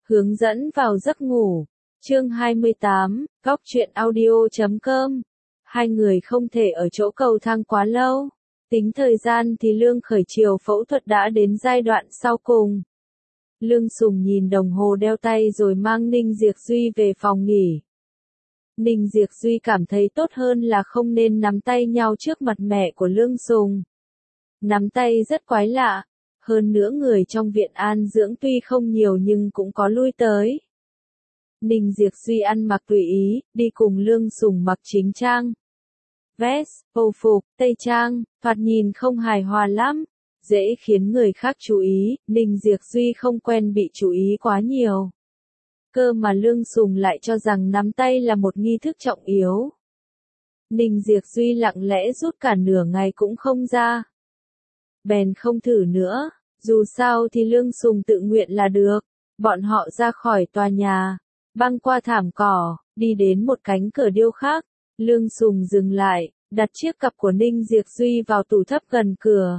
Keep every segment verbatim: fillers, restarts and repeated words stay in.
Hướng dẫn vào giấc ngủ. Chương hai mươi tám, góc truyện audio chấm com. Hai người không thể ở chỗ cầu thang quá lâu. Tính thời gian thì Lương Khởi Triều phẫu thuật đã đến giai đoạn sau cùng. Lương Sùng nhìn đồng hồ đeo tay rồi mang Ninh Diệc Duy về phòng nghỉ. Ninh Diệc Duy cảm thấy tốt hơn là không nên nắm tay nhau trước mặt mẹ của Lương Sùng. Nắm tay rất quái lạ. Hơn nữa người trong viện an dưỡng tuy không nhiều nhưng cũng có lui tới. Ninh Diệc Duy ăn mặc tùy ý, đi cùng Lương Sùng mặc chính trang. Vest, âu phục, tây trang, thoạt nhìn không hài hòa lắm, dễ khiến người khác chú ý, Ninh Diệc Duy không quen bị chú ý quá nhiều. Cơ mà Lương Sùng lại cho rằng nắm tay là một nghi thức trọng yếu. Ninh Diệc Duy lặng lẽ rút cả nửa ngày cũng không ra. Bèn không thử nữa, dù sao thì Lương Sùng tự nguyện là được. Bọn họ ra khỏi tòa nhà, băng qua thảm cỏ, đi đến một cánh cửa điêu khắc. Lương Sùng dừng lại, đặt chiếc cặp của Ninh Diệc Duy vào tủ thấp gần cửa.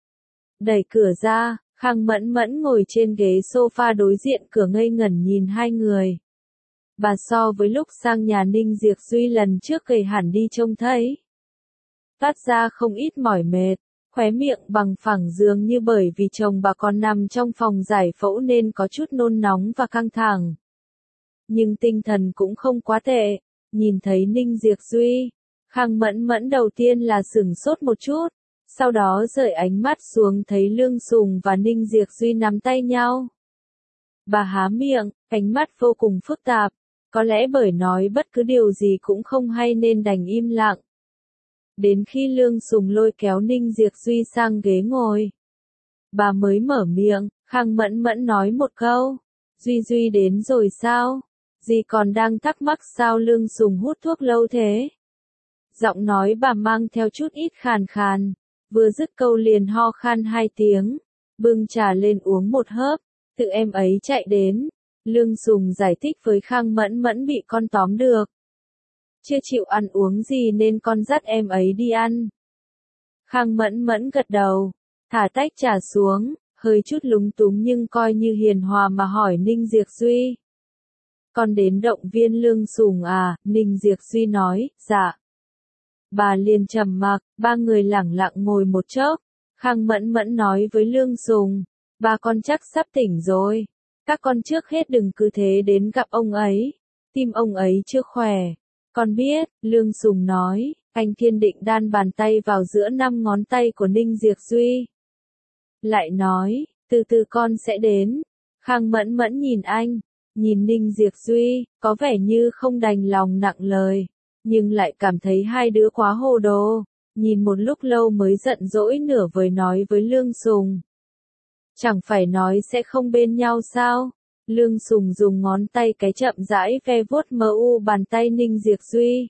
Đẩy cửa ra, Khang Mẫn Mẫn ngồi trên ghế sofa đối diện cửa ngây ngẩn nhìn hai người. Bà so với lúc sang nhà Ninh Diệc Duy lần trước gầy hẳn đi trông thấy. Toát ra không ít mỏi mệt. Khóe miệng bằng phẳng dường như bởi vì chồng bà còn nằm trong phòng giải phẫu nên có chút nôn nóng và căng thẳng. Nhưng tinh thần cũng không quá tệ, nhìn thấy Ninh Diệc Duy, Khang Mẫn Mẫn đầu tiên là sửng sốt một chút, sau đó rời ánh mắt xuống thấy Lương Sùng và Ninh Diệc Duy nắm tay nhau. Bà há miệng, ánh mắt vô cùng phức tạp, có lẽ bởi nói bất cứ điều gì cũng không hay nên đành im lặng. Đến khi Lương Sùng lôi kéo Ninh Diệc Duy sang ghế ngồi, bà mới mở miệng. Khang Mẫn Mẫn nói một câu, Duy Duy đến rồi sao? Dì còn đang thắc mắc sao Lương Sùng hút thuốc lâu thế? Giọng nói bà mang theo chút ít khàn khàn, vừa dứt câu liền ho khan hai tiếng, bưng trà lên uống một hớp, tự em ấy chạy đến. Lương Sùng giải thích với Khang Mẫn Mẫn bị con tóm được. Chưa chịu ăn uống gì nên con dắt em ấy đi ăn. Khang Mẫn Mẫn gật đầu, thả tách trà xuống, hơi chút lúng túng nhưng coi như hiền hòa mà hỏi Ninh Diệc Duy. Con đến động viên Lương Sùng à? Ninh Diệc Duy nói, dạ. Bà liền trầm mặc, ba người lẳng lặng ngồi một chốc. Khang Mẫn Mẫn nói với Lương Sùng, ba con chắc sắp tỉnh rồi. Các con trước hết đừng cứ thế đến gặp ông ấy, tim ông ấy chưa khỏe. Con biết, Lương Sùng nói, anh Thiên Định đan bàn tay vào giữa năm ngón tay của Ninh Diệc Duy. Lại nói, từ từ con sẽ đến. Khang Mẫn Mẫn nhìn anh, nhìn Ninh Diệc Duy, có vẻ như không đành lòng nặng lời, nhưng lại cảm thấy hai đứa quá hồ đồ, nhìn một lúc lâu mới giận dỗi nửa vời nói với Lương Sùng. Chẳng phải nói sẽ không bên nhau sao? Lương Sùng dùng ngón tay cái chậm rãi ve vuốt mờ u bàn tay Ninh Diệc Duy.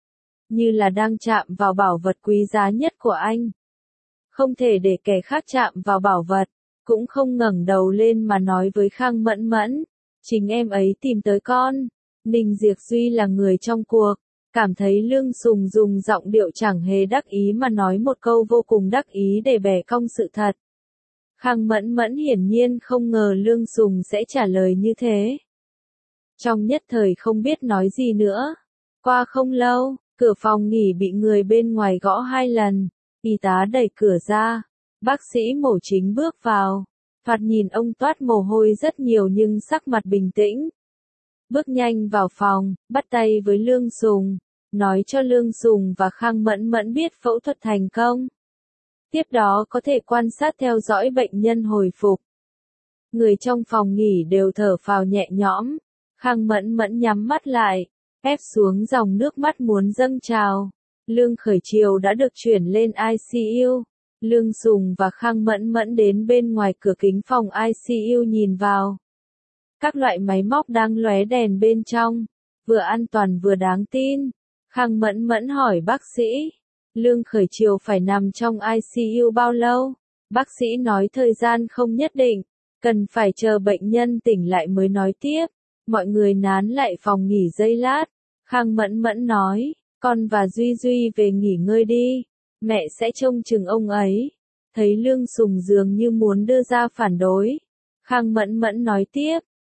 Như là đang chạm vào bảo vật quý giá nhất của anh. Không thể để kẻ khác chạm vào bảo vật, cũng không ngẩng đầu lên mà nói với Khang Mẫn Mẫn. Chính em ấy tìm tới con. Ninh Diệc Duy là người trong cuộc, cảm thấy Lương Sùng dùng giọng điệu chẳng hề đắc ý mà nói một câu vô cùng đắc ý để bẻ cong sự thật. Khang Mẫn Mẫn hiển nhiên không ngờ Lương Sùng sẽ trả lời như thế. Trong nhất thời không biết nói gì nữa. Qua không lâu, cửa phòng nghỉ bị người bên ngoài gõ hai lần. Y tá đẩy cửa ra. Bác sĩ mổ chính bước vào. Thoạt nhìn ông toát mồ hôi rất nhiều nhưng sắc mặt bình tĩnh. Bước nhanh vào phòng, bắt tay với Lương Sùng. Nói cho Lương Sùng và Khang Mẫn Mẫn biết phẫu thuật thành công. Tiếp đó có thể quan sát theo dõi bệnh nhân hồi phục. Người trong phòng nghỉ đều thở phào nhẹ nhõm. Khang Mẫn Mẫn nhắm mắt lại, ép xuống dòng nước mắt muốn dâng trào. Lương Khởi Triều đã được chuyển lên i xê u. Lương Sùng và Khang Mẫn Mẫn đến bên ngoài cửa kính phòng i xê u nhìn vào. Các loại máy móc đang lóe đèn bên trong, vừa an toàn vừa đáng tin. Khang Mẫn Mẫn hỏi bác sĩ. Lương Khởi Triều phải nằm trong i xê u bao lâu? Bác sĩ nói thời gian không nhất định, cần phải chờ bệnh nhân tỉnh lại mới nói tiếp. Mọi người nán lại phòng nghỉ giây lát. Khang Mẫn Mẫn nói, con và Duy Duy về nghỉ ngơi đi, mẹ sẽ trông chừng ông ấy. Thấy Lương Sùng dường như muốn đưa ra phản đối. Khang Mẫn Mẫn nói tiếp,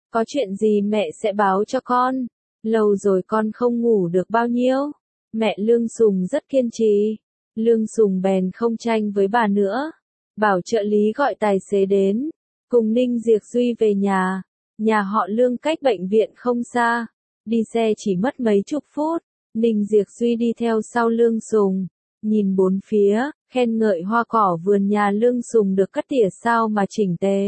Có chuyện gì mẹ sẽ báo cho con. Lâu rồi con không ngủ được bao nhiêu. Mẹ Lương Sùng rất kiên trì. Lương Sùng bèn không tranh với bà nữa. Bảo trợ lý gọi tài xế đến. Cùng Ninh Diệp Duy về nhà. Nhà họ Lương cách bệnh viện không xa. Đi xe chỉ mất mấy chục phút. Ninh Diệp Duy đi theo sau Lương Sùng. Nhìn bốn phía, khen ngợi hoa cỏ vườn nhà Lương Sùng được cắt tỉa sao mà chỉnh tề.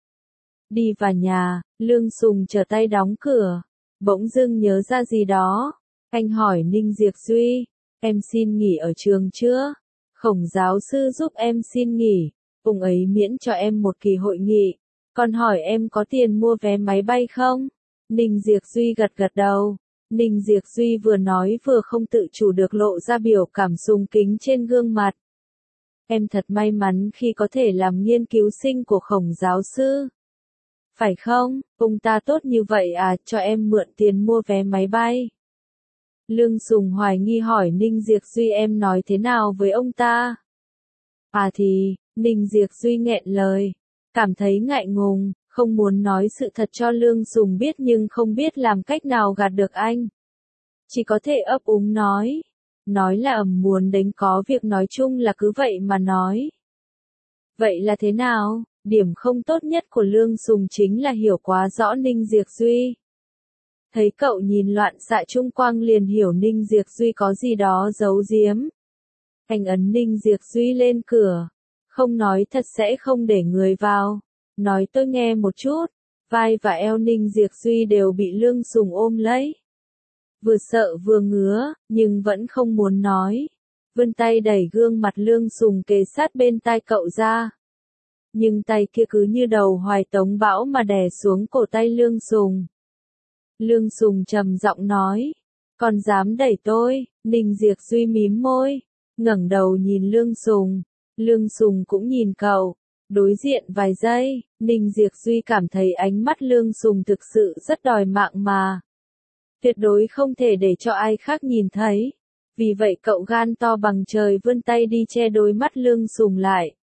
Đi vào nhà, Lương Sùng trở tay đóng cửa. Bỗng dưng nhớ ra gì đó. Anh hỏi Ninh Diệp Duy, em xin nghỉ ở trường chưa? Khổng giáo sư giúp em xin nghỉ, ông ấy miễn cho em một kỳ hội nghị. Còn hỏi em có tiền mua vé máy bay không? Ninh Diệp Duy gật gật đầu. Ninh Diệp Duy vừa nói vừa không tự chủ được lộ ra biểu cảm sùng kính trên gương mặt. Em thật may mắn khi có thể làm nghiên cứu sinh của Khổng giáo sư. Phải không, ông ta tốt như vậy à, cho em mượn tiền mua vé máy bay. Lương Sùng hoài nghi hỏi Ninh Diệp Duy em nói thế nào với ông ta? À thì, Ninh Diệp Duy nghẹn lời, cảm thấy ngại ngùng, không muốn nói sự thật cho Lương Sùng biết nhưng không biết làm cách nào gạt được anh. Chỉ có thể ấp úng nói. Nói là ầm muốn đánh có việc nói chung là cứ vậy mà nói. Vậy là thế nào? Điểm không tốt nhất của Lương Sùng chính là hiểu quá rõ Ninh Diệp Duy. Thấy cậu nhìn loạn xạ chung quanh liền hiểu Ninh Diệp Duy có gì đó giấu giếm. Anh ấn Ninh Diệp Duy lên cửa. Không nói thật sẽ không để người vào. Nói tôi nghe một chút. Vai và eo Ninh Diệp Duy đều bị Lương Sùng ôm lấy. Vừa sợ vừa ngứa, nhưng vẫn không muốn nói. Vươn tay đẩy gương mặt Lương Sùng kề sát bên tai cậu ra. Nhưng tay kia cứ như đầu hoài tống bão mà đè xuống cổ tay Lương Sùng. Lương Sùng trầm giọng nói, còn dám đẩy tôi? Ninh Diệp Duy mím môi, ngẩng đầu nhìn Lương Sùng. Lương Sùng cũng nhìn cậu. Đối diện vài giây, Ninh Diệp Duy cảm thấy ánh mắt Lương Sùng thực sự rất đòi mạng mà. Tuyệt đối không thể để cho ai khác nhìn thấy. Vì vậy cậu gan to bằng trời vươn tay đi che đôi mắt Lương Sùng lại.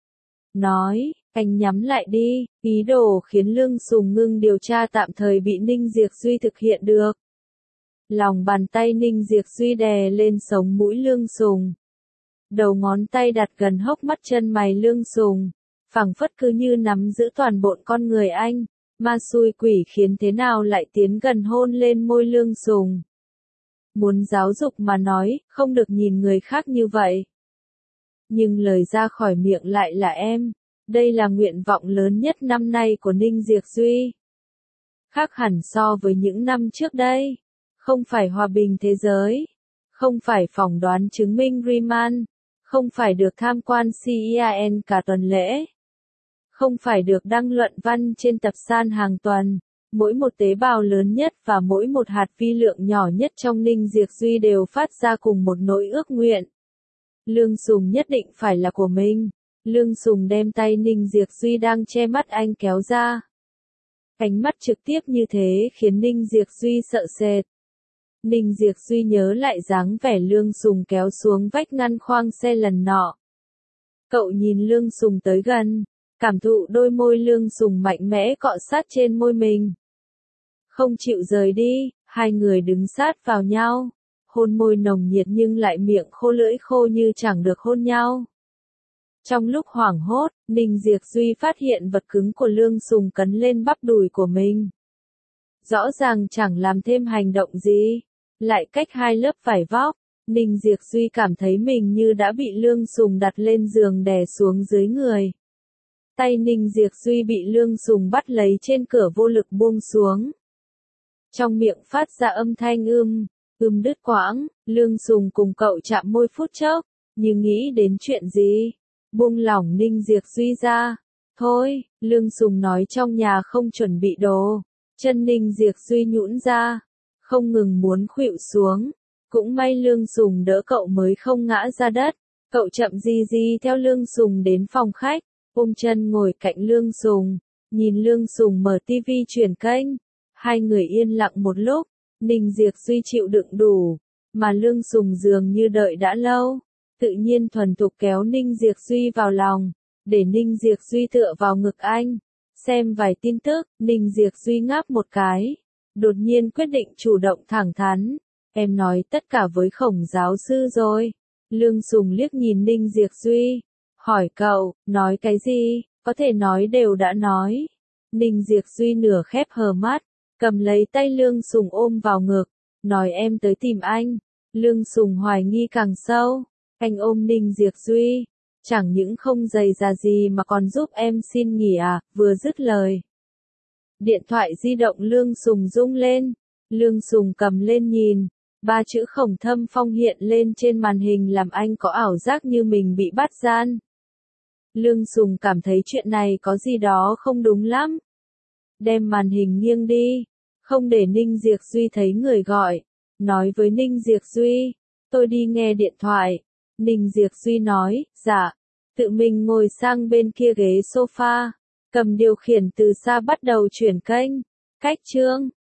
Nói, anh nhắm lại đi, ý đồ khiến Lương Sùng ngưng điều tra tạm thời bị Ninh Diệp Duy thực hiện được. Lòng bàn tay Ninh Diệp Duy đè lên sống mũi Lương Sùng. Đầu ngón tay đặt gần hốc mắt chân mày Lương Sùng, phảng phất cứ như nắm giữ toàn bộ con người anh. Ma xui quỷ khiến thế nào lại tiến gần hôn lên môi Lương Sùng. Muốn giáo dục mà nói, không được nhìn người khác như vậy. Nhưng lời ra khỏi miệng lại là em. Đây là nguyện vọng lớn nhất năm nay của Ninh Diệp Duy. Khác hẳn so với những năm trước đây. Không phải hòa bình thế giới. Không phải phỏng đoán chứng minh Riemann. Không phải được tham quan xê i a en cả tuần lễ. Không phải được đăng luận văn trên tập san hàng tuần. Mỗi một tế bào lớn nhất và mỗi một hạt vi lượng nhỏ nhất trong Ninh Diệp Duy đều phát ra cùng một nỗi ước nguyện. Lương Sùng nhất định phải là của mình. Lương Sùng đem tay Ninh Diệp Duy đang che mắt anh kéo ra. Ánh mắt trực tiếp như thế khiến Ninh Diệp Duy sợ sệt. Ninh Diệp Duy nhớ lại dáng vẻ Lương Sùng kéo xuống vách ngăn khoang xe lần nọ. Cậu nhìn Lương Sùng tới gần, cảm thụ đôi môi Lương Sùng mạnh mẽ cọ sát trên môi mình. Không chịu rời đi, hai người đứng sát vào nhau. Hôn môi nồng nhiệt nhưng lại miệng khô lưỡi khô như chẳng được hôn nhau. Trong lúc hoảng hốt, Ninh Diệp Duy phát hiện vật cứng của Lương Sùng cấn lên bắp đùi của mình. Rõ ràng chẳng làm thêm hành động gì, lại cách hai lớp vải vóc, Ninh Diệp Duy cảm thấy mình như đã bị Lương Sùng đặt lên giường đè xuống dưới người. Tay Ninh Diệp Duy bị Lương Sùng bắt lấy trên cửa vô lực buông xuống. Trong miệng phát ra âm thanh ưm, ưm đứt quãng, Lương Sùng cùng cậu chạm môi phút chốc, như nghĩ đến chuyện gì. Buông lỏng Ninh Diệp Duy ra. Thôi, Lương Sùng nói trong nhà không chuẩn bị đồ. Chân Ninh Diệp Duy nhũn ra, không ngừng muốn khuỵu xuống. Cũng may Lương Sùng đỡ cậu mới không ngã ra đất. Cậu chậm di di theo Lương Sùng đến phòng khách, ôm chân ngồi cạnh Lương Sùng, nhìn Lương Sùng mở tivi chuyển kênh. Hai người yên lặng một lúc, Ninh Diệp Duy chịu đựng đủ, mà Lương Sùng dường như đợi đã lâu. Tự nhiên thuần thục kéo Ninh Diệp Duy vào lòng, để Ninh Diệp Duy tựa vào ngực anh. Xem vài tin tức, Ninh Diệp Duy ngáp một cái. Đột nhiên quyết định chủ động thẳng thắn. Em nói tất cả với Khổng giáo sư rồi. Lương Sùng liếc nhìn Ninh Diệp Duy. Hỏi cậu, nói cái gì, có thể nói đều đã nói. Ninh Diệp Duy nửa khép hờ mắt, cầm lấy tay Lương Sùng ôm vào ngực. Nói em tới tìm anh. Lương Sùng hoài nghi càng sâu. Anh ôm Ninh Diệp Duy. Chẳng những không dày dà gì mà còn giúp em xin nghỉ à, vừa dứt lời. Điện thoại di động Lương Sùng rung lên. Lương Sùng cầm lên nhìn. Ba chữ Khổng Thâm Phong hiện lên trên màn hình làm anh có ảo giác như mình bị bắt gian. Lương Sùng cảm thấy chuyện này có gì đó không đúng lắm. Đem màn hình nghiêng đi. Không để Ninh Diệp Duy thấy người gọi. Nói với Ninh Diệp Duy. Tôi đi nghe điện thoại. Ninh Diệp Duy nói, dạ. Tự mình ngồi sang bên kia ghế sofa. Cầm điều khiển từ xa bắt đầu chuyển kênh. Cách chương.